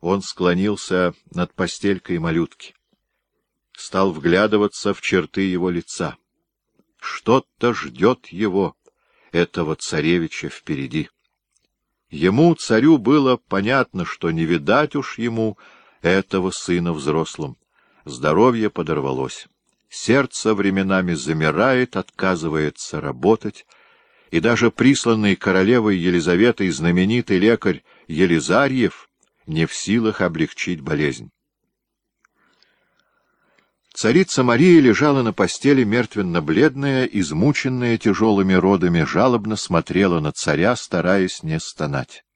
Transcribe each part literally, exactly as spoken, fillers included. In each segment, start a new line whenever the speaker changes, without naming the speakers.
Он склонился над постелькой малютки. Стал вглядываться в черты его лица. Что-то ждет его, этого царевича, впереди. Ему, царю, было понятно, что не видать уж ему этого сына взрослым. Здоровье подорвалось. Сердце временами замирает, отказывается работать, и даже присланный королевой Елизаветой знаменитый лекарь Елизарьев не в силах облегчить болезнь. Царица Мария лежала на постели мертвенно-бледная, измученная тяжелыми родами, жалобно смотрела на царя, стараясь не стонать.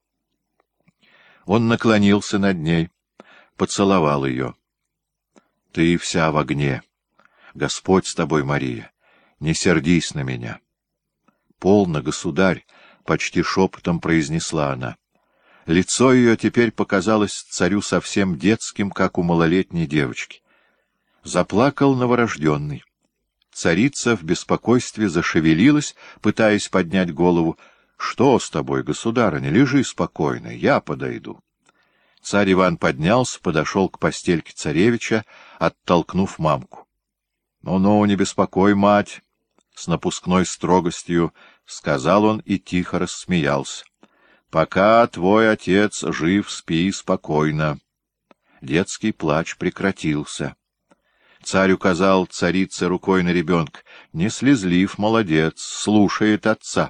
Он наклонился над ней, поцеловал ее. — Ты вся в огне. Господь с тобой, Мария, не сердись на меня. — Полно, государь, — почти шепотом произнесла она. Лицо ее теперь показалось царю совсем детским, как у малолетней девочки. Заплакал новорожденный. Царица в беспокойстве зашевелилась, пытаясь поднять голову. — Что с тобой, государыня? Лежи спокойно, я подойду. Царь Иван поднялся, подошел к постельке царевича, оттолкнув мамку. «Ну — Ну-ну, не беспокой, мать! — с напускной строгостью сказал он и тихо рассмеялся. — Пока твой отец жив, спи спокойно. Детский плач прекратился. Царь указал царице рукой на ребенка. Не слезлив, молодец, слушает отца.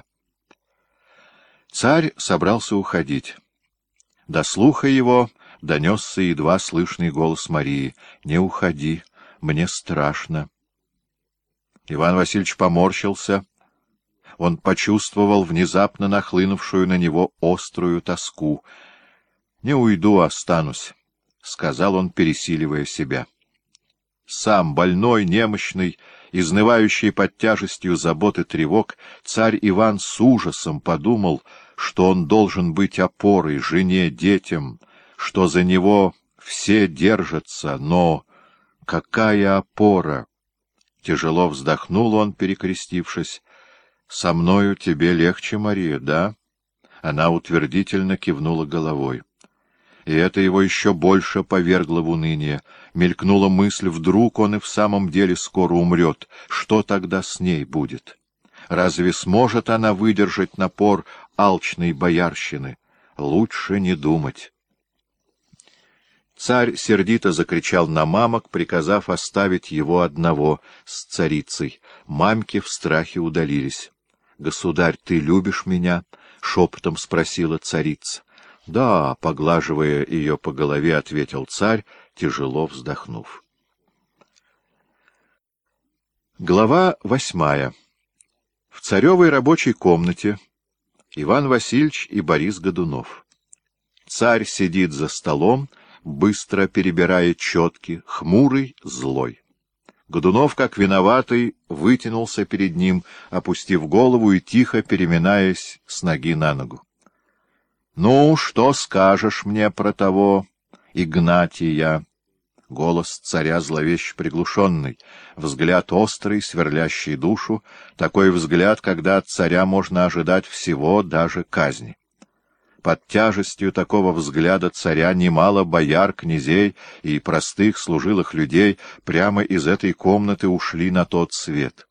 Царь собрался уходить. До слуха его донесся едва слышный голос Марии. — Не уходи, мне страшно. Иван Васильевич поморщился. Он почувствовал внезапно нахлынувшую на него острую тоску. — Не уйду, останусь, — сказал он, пересиливая себя. Сам, больной, немощный, изнывающий под тяжестью забот и тревог, царь Иван с ужасом подумал, что он должен быть опорой жене, детям, что за него все держатся, но какая опора! Тяжело вздохнул он, перекрестившись. — Со мною тебе легче, Мария, да? Она утвердительно кивнула головой. И это его еще больше повергло в уныние. Мелькнула мысль, вдруг он и в самом деле скоро умрет. Что тогда с ней будет? Разве сможет она выдержать напор алчной боярщины? Лучше не думать. Царь сердито закричал на мамок, приказав оставить его одного с царицей. Мамки в страхе удалились. — Государь, ты любишь меня? — шепотом спросила царица. — Да, — поглаживая ее по голове, ответил царь, тяжело вздохнув. Глава восьмая. В царевой рабочей комнате Иван Васильевич и Борис Годунов. Царь сидит за столом, быстро перебирая четки, хмурый, злой. Годунов, как виноватый, вытянулся перед ним, опустив голову и тихо переминаясь с ноги на ногу. — Ну, что скажешь мне про того Игнатия? Голос царя зловеще приглушенный, взгляд острый, сверлящий душу, такой взгляд, когда от царя можно ожидать всего, даже казни. Под тяжестью такого взгляда царя немало бояр, князей и простых служилых людей прямо из этой комнаты ушли на тот свет.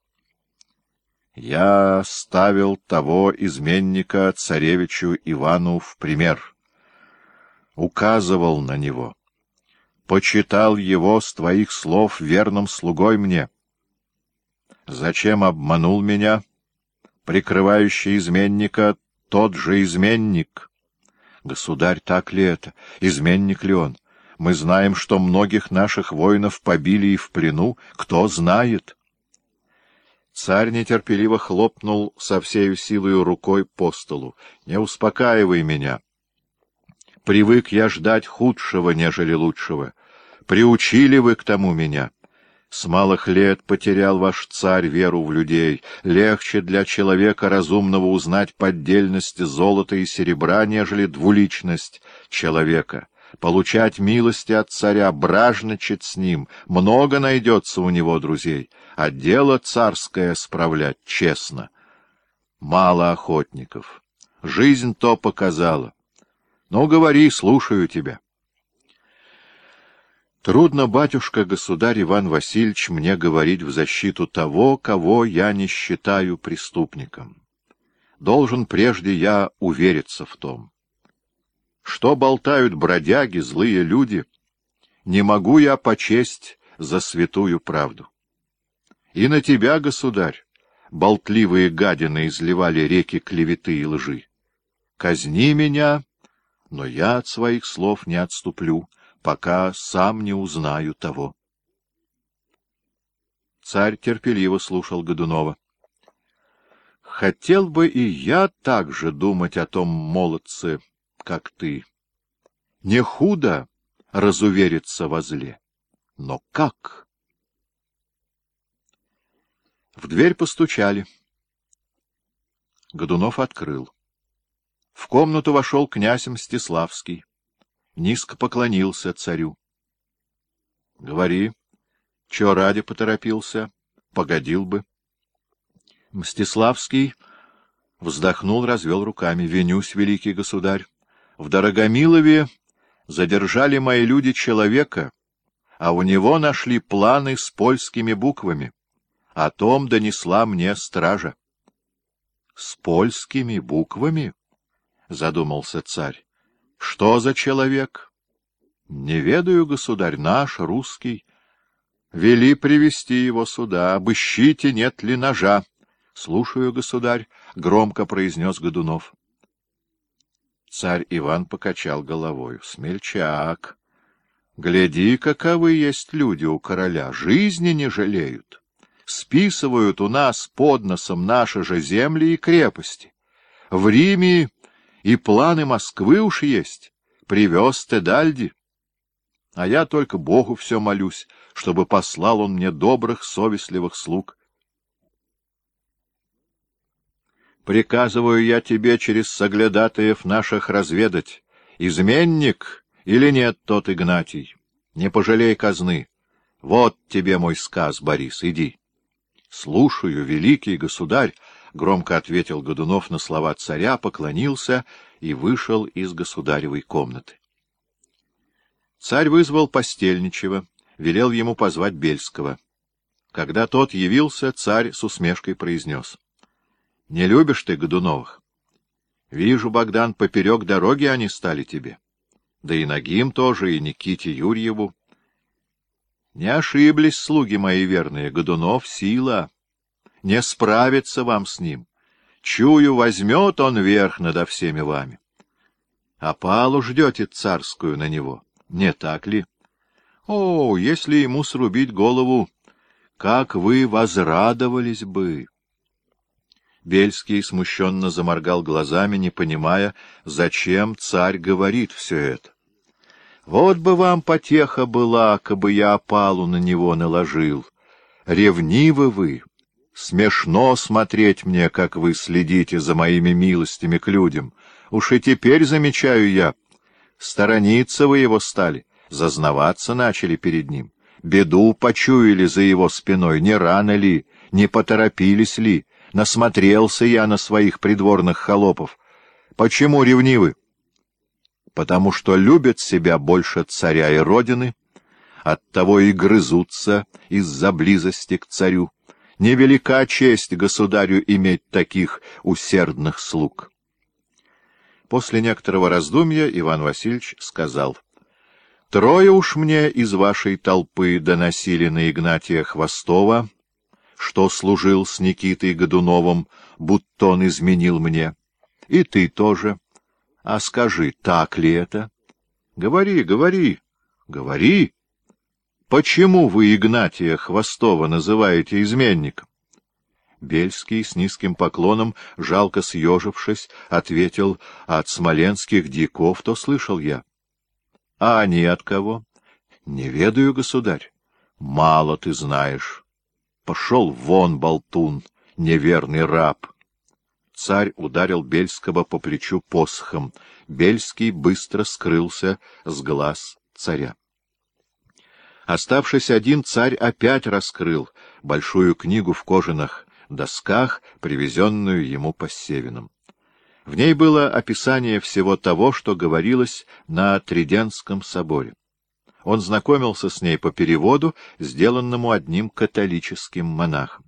Я ставил того изменника царевичу Ивану в пример, указывал на него, почитал его с твоих слов верным слугой мне. Зачем обманул меня, прикрывающий изменника, тот же изменник? Государь, так ли это? Изменник ли он? Мы знаем, что многих наших воинов побили и в плену. Кто знает? Царь нетерпеливо хлопнул со всею силою рукой по столу. Не успокаивай меня. Привык я ждать худшего, нежели лучшего. Приучили вы к тому меня. С малых лет потерял ваш царь веру в людей. Легче для человека разумного узнать поддельность золота и серебра, нежели двуличность человека. Получать милости от царя, бражничать с ним. Много найдется у него друзей, а дело царское справлять честно. Мало охотников. Жизнь то показала. Ну, говори, слушаю тебя. Трудно, батюшка, государь Иван Васильевич, мне говорить в защиту того, кого я не считаю преступником. Должен прежде я увериться в том. Что болтают бродяги, злые люди, не могу я почесть за святую правду. И на тебя, государь, болтливые гадины изливали реки клеветы и лжи. Казни меня, но я от своих слов не отступлю, пока сам не узнаю того. Царь терпеливо слушал Годунова. Хотел бы и я так же думать о том молодце, как ты. Не худо разувериться во зле, но как? В дверь постучали. Годунов открыл. В комнату вошел князь Мстиславский. Низко поклонился царю. — Говори, чё ради поторопился, погодил бы. Мстиславский вздохнул, развел руками. — Винюсь, великий государь. В Дорогомилове задержали мои люди человека, а у него нашли планы с польскими буквами. О том донесла мне стража. — С польскими буквами? — задумался царь. — Что за человек? — Не ведаю, государь, наш, русский. Вели привести его сюда. Обыщите, нет ли ножа. — Слушаю, государь, — громко произнес Годунов. Царь Иван покачал головою. — Смельчак! Гляди, каковы есть люди у короля. Жизни не жалеют. Списывают у нас под носом наши же земли и крепости. В Риме и планы Москвы уж есть. Привез Тедальди. А я только Богу все молюсь, чтобы послал он мне добрых, совестливых слуг. Приказываю я тебе через соглядатаев наших разведать, изменник или нет тот Игнатий. Не пожалей казны. Вот тебе мой сказ, Борис, иди. — Слушаю, великий государь, — громко ответил Годунов на слова царя, поклонился и вышел из государевой комнаты. Царь вызвал постельничего, велел ему позвать Бельского. Когда тот явился, царь с усмешкой произнес: — Не любишь ты Годуновых? Вижу, Богдан, поперек дороги они стали тебе. Да и Нагим тоже, и Никите Юрьеву. Не ошиблись слуги мои верные, Годунов — сила. Не справится вам с ним. Чую, возьмет он верх надо всеми вами. Опалу ждете царскую на него, не так ли? О, если ему срубить голову, как вы возрадовались бы! Бельский смущенно заморгал глазами, не понимая, зачем царь говорит все это. Вот бы вам потеха была, кабы я опалу на него наложил. Ревнивы вы. Смешно смотреть мне, как вы следите за моими милостями к людям. Уж и теперь замечаю я. Сторониться вы его стали, зазнаваться начали перед ним. Беду почуяли за его спиной, не рано ли, не поторопились ли. Насмотрелся я на своих придворных холопов. Почему ревнивы? Потому что любят себя больше царя и родины, оттого и грызутся из-за близости к царю. Невелика честь государю иметь таких усердных слуг. После некоторого раздумья Иван Васильевич сказал: — Трое уж мне из вашей толпы доносили на Игнатия Хвостова, что служил с Никитой Годуновым, будто он изменил мне. И ты тоже. А скажи, так ли это? Говори, говори, говори. Почему вы Игнатия Хвостова называете изменником? Бельский с низким поклоном, жалко съежившись, ответил: от смоленских дьяков то слышал я. А они от кого? Не ведаю, государь. Мало ты знаешь. Пошел вон, болтун, неверный раб. Царь ударил Бельского по плечу посохом. Бельский быстро скрылся с глаз царя. Оставшись один, царь опять раскрыл большую книгу в кожаных досках, привезенную ему Поссевиным. В ней было описание всего того, что говорилось на Тридентском соборе. он знакомился с ней по переводу, сделанному одним католическим монахом.